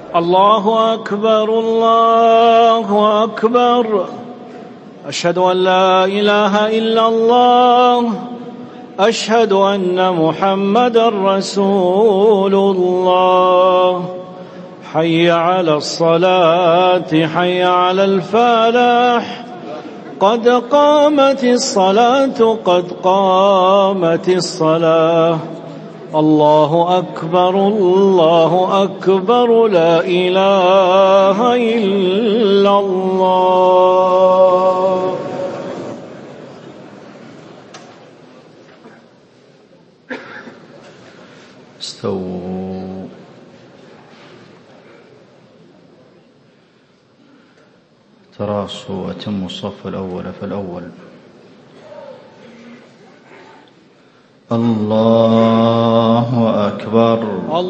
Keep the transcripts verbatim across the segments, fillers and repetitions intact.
الله أكبر الله أكبر. أشهد أن لا إله إلا الله. أشهد أن محمدًا رسول الله. حي على الصلاة حي على الفلاح. قد قامت الصلاة قد قامت الصلاة. الله أكبر الله أكبر. لا إله إلا الله. استووا. تراصوا وأتموا الصف الأول فالأول. الله أكبر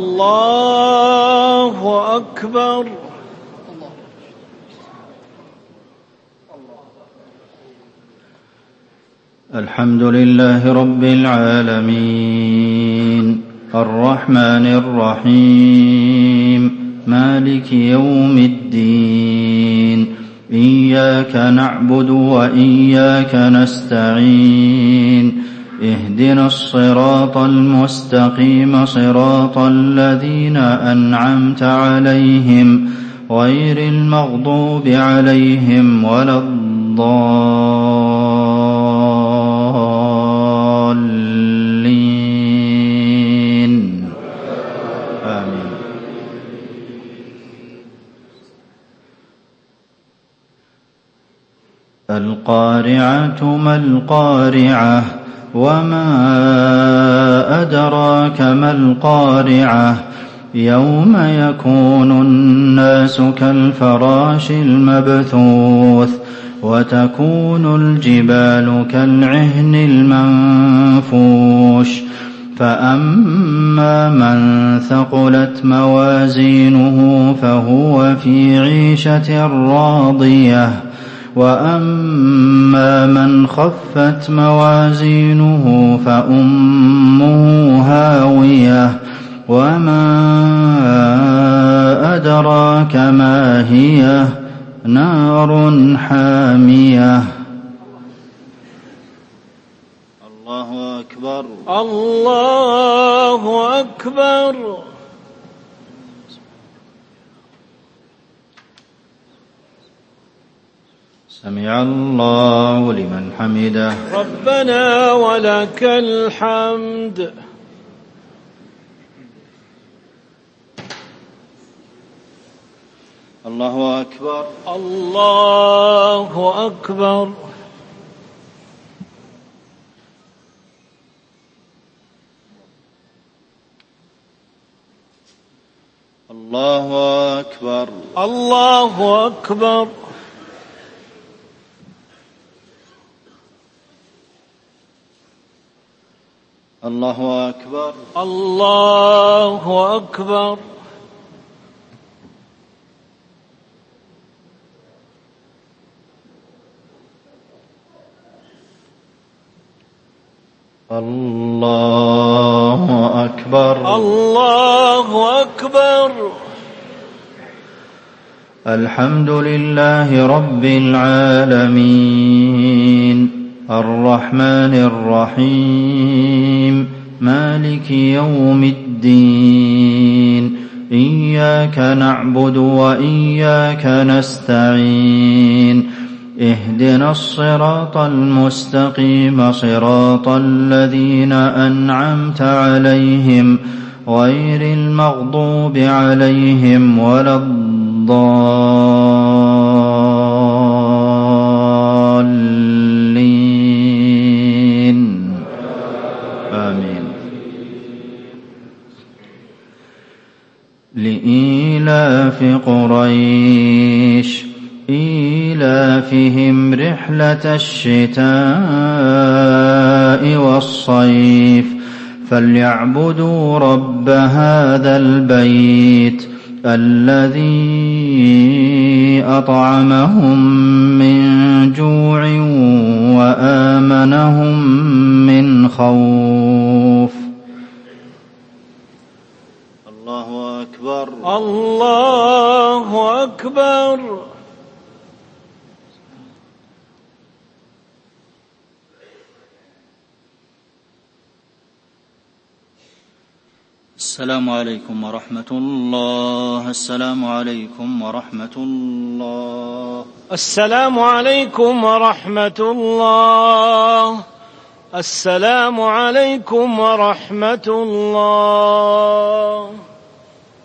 الله أكبر. الحمد لله رب العالمين الرحمن الرحيم مالك يوم الدين. إياك نعبد وإياك نستعين. اهدنا الصراط المستقيم صراط الذين أنعمت عليهم غير المغضوب عليهم ولا الضالين آمين. القارعة ما القارعة وما أدراك ما القارعة. يوم يكون الناس كالفراش المبثوث وتكون الجبال كالعهن المنفوش. فأما من ثقلت موازينه فهو في عيشة راضية وأما من خفت موازينه فأمه هاوية وما أدراك ما هي نار حامية. الله أكبر الله أكبر. سمع الله لمن حمده. ربنا ولك الحمد. الله أكبر الله أكبر. الله أكبر الله أكبر. الله أكبر الله أكبر. الله أكبر الله أكبر. الحمد لله رب العالمين الرحمن الرحيم مالك يوم الدين. إياك نعبد وإياك نستعين. اهدنا الصراط المستقيم صراط الذين أنعمت عليهم غير المغضوب عليهم ولا الضالين آمين. لإيلاف قريش إيلافهم رحلة الشتاء والصيف فليعبدوا رب هذا البيت الذي أطعمهم من جوع وآمنهم من خوف. الله أكبر أكبر. الله أكبر. السلام عليكم ورحمة الله. السلام عليكم ورحمة الله. السلام عليكم ورحمة الله. السلام عليكم ورحمة الله.